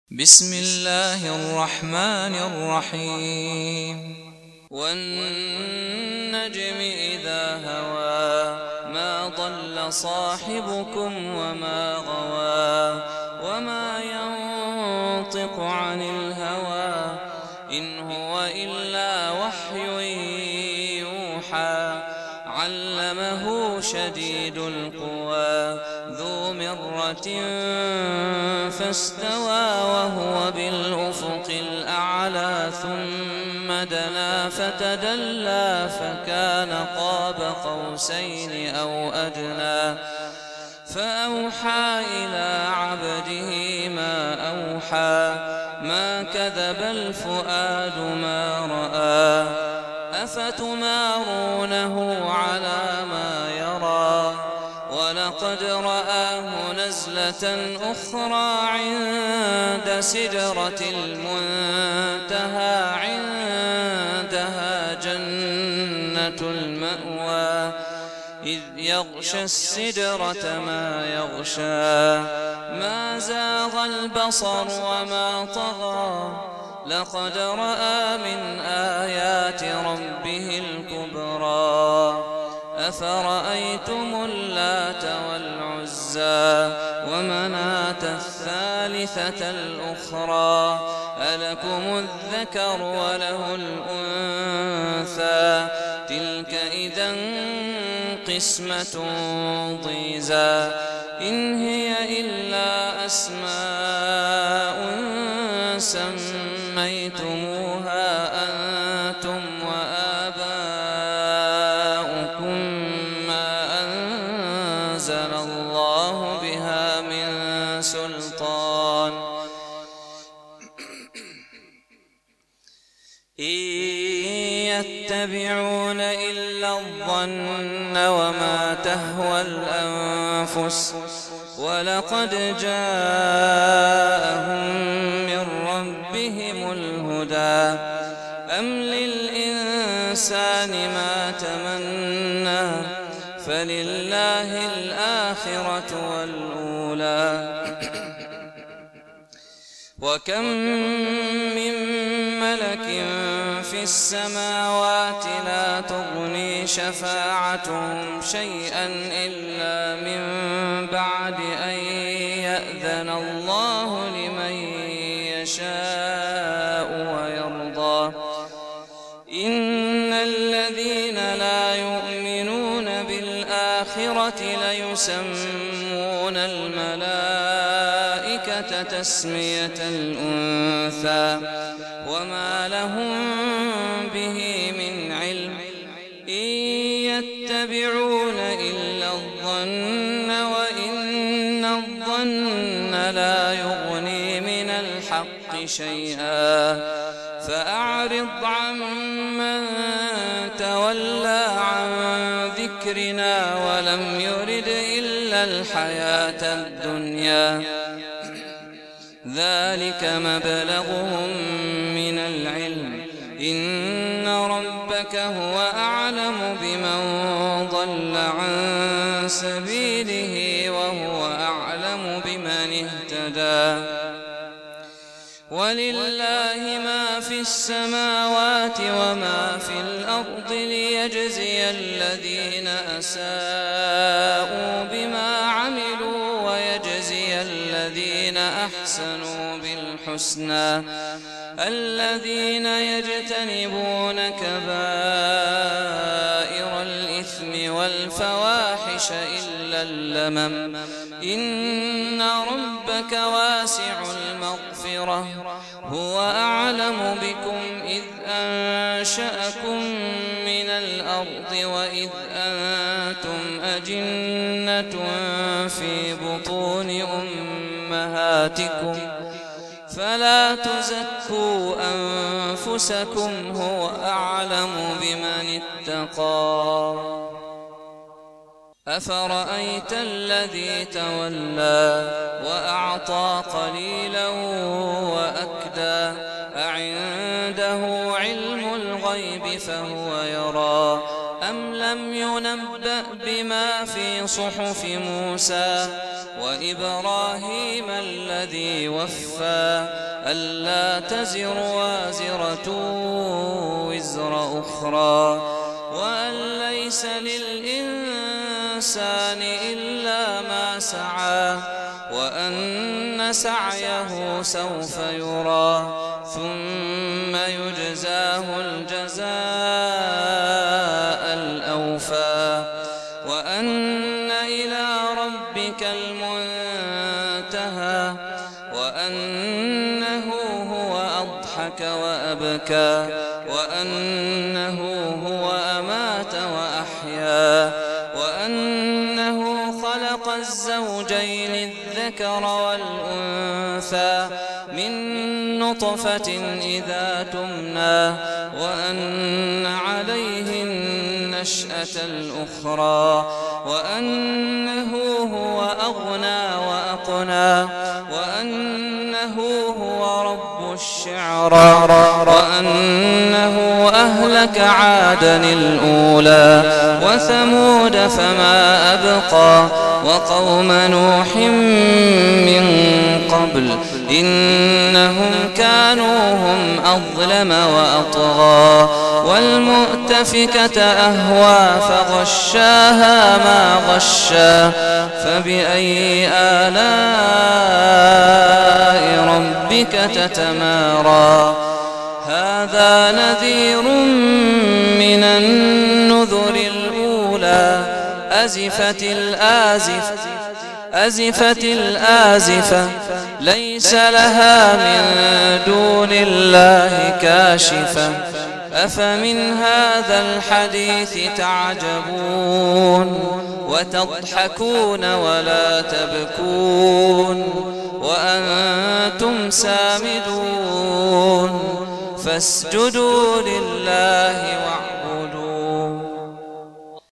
بسم الله الرحمن الرحيم والنجم إذا هوى ما ضل صاحبكم وما غوى وما ينطق عن الهوى إن هو إلا وحي يوحى علمه شديد القوى ذو مرة فاستوى وهو بالأفق الأعلى ثم دنا فتدلى فكان قاب قوسين أو أدنى فأوحى إلى عبده ما أوحى ما كذب الفؤاد ما رأى أفتمارونه على ما يرى ولقد رآه نزلة أخرى عند سدرة المنتهى عندها جنة المأوى إذ يغشى السدرة ما يغشى ما زاغ البصر وما طغى لقد رأى من آيات ربه الكبرى أفرأيتم اللات والعزى ومناة الثالثة الأخرى ألكم الذكر وله الأنثى تلك إذا قسمة ضيزى إن هي إلا أسماء سميتموها أنتم وآباؤكم ما أنزل الله بها من سلطان إن يتبعون إلا الظن وما تهوى الأنفس ولقد جاءهم من ربهم الهدى أم للإنسان ما تمنى فلله الآخرة والأولى وكم من ملك في السماوات لا تغني شفاعتهم شيئا إلا من بعد أن يأذن الله لمن يشاء ويرضى إن الذين لا يؤمنون بالآخرة ليسمون الملائكة تسمية الأنثى وما لهم به من علم إن يتبعون إلا الظن وإن الظن لا يغني من الحق شيئا فأعرض عمن تولى عن ذكرنا ولم يرد إلا الحياة الدنيا ذلك مبلغهم من العلم إن ربك هو أعلم بمن ضل عن سبيله وهو أعلم بمن اهتدى ولله ما في السماوات وما في الأرض ليجزي الذين أساءوا بما عملوا ويجزي الذين أحسنوا بالحسنى الذين يجتنبون كبائر الإثم والفواحش إلا اللمم إن ربك واسع المغفرة هو أعلم بكم إذ أنشأكم من الأرض وإذ أنتم أجنة في بطون أمهاتكم فلا تزكوا أنفسكم هو أعلم بمن اتقى أفرأيت الذي تولى وأعطى قليلا وأكدى أعنده علم الغيب فهو يرى أم لم ينبأ بما في صحف موسى وإبراهيم الذي وفى ألا تزر وازرة وزر أخرى وأن ليس للإنسان إلا ما سعى وأن سعيه سوف يرى ثم يجزاه الجزاء الأوفى وأن إلى ربك المنتهى وأنه هو أضحك وأبكى وأنه هو أمات وأحيا وأنه خلق الزوجين الذكر والأنثى من نطفة إذا تمنى وأن عليه النشأة الأخرى وأنه هو أغنى وأقنى وأنه هو رب الشعرى وأنه أهلك عادا الأولى وثمود فما أبقى وقوم نوح من قبل إنهم كانوا هم أظلم وأطغى والمؤتفكة أهوى فغشاها ما غشا فبأي آلاء ربك تتمارى هذا نذير من النذر الأولى أزفت الآزفة ليس لها من دون الله كاشفة أفمن هذا الحديث تعجبون وتضحكون ولا تبكون وأنتم سامدون فاسجدوا لله واعبدوا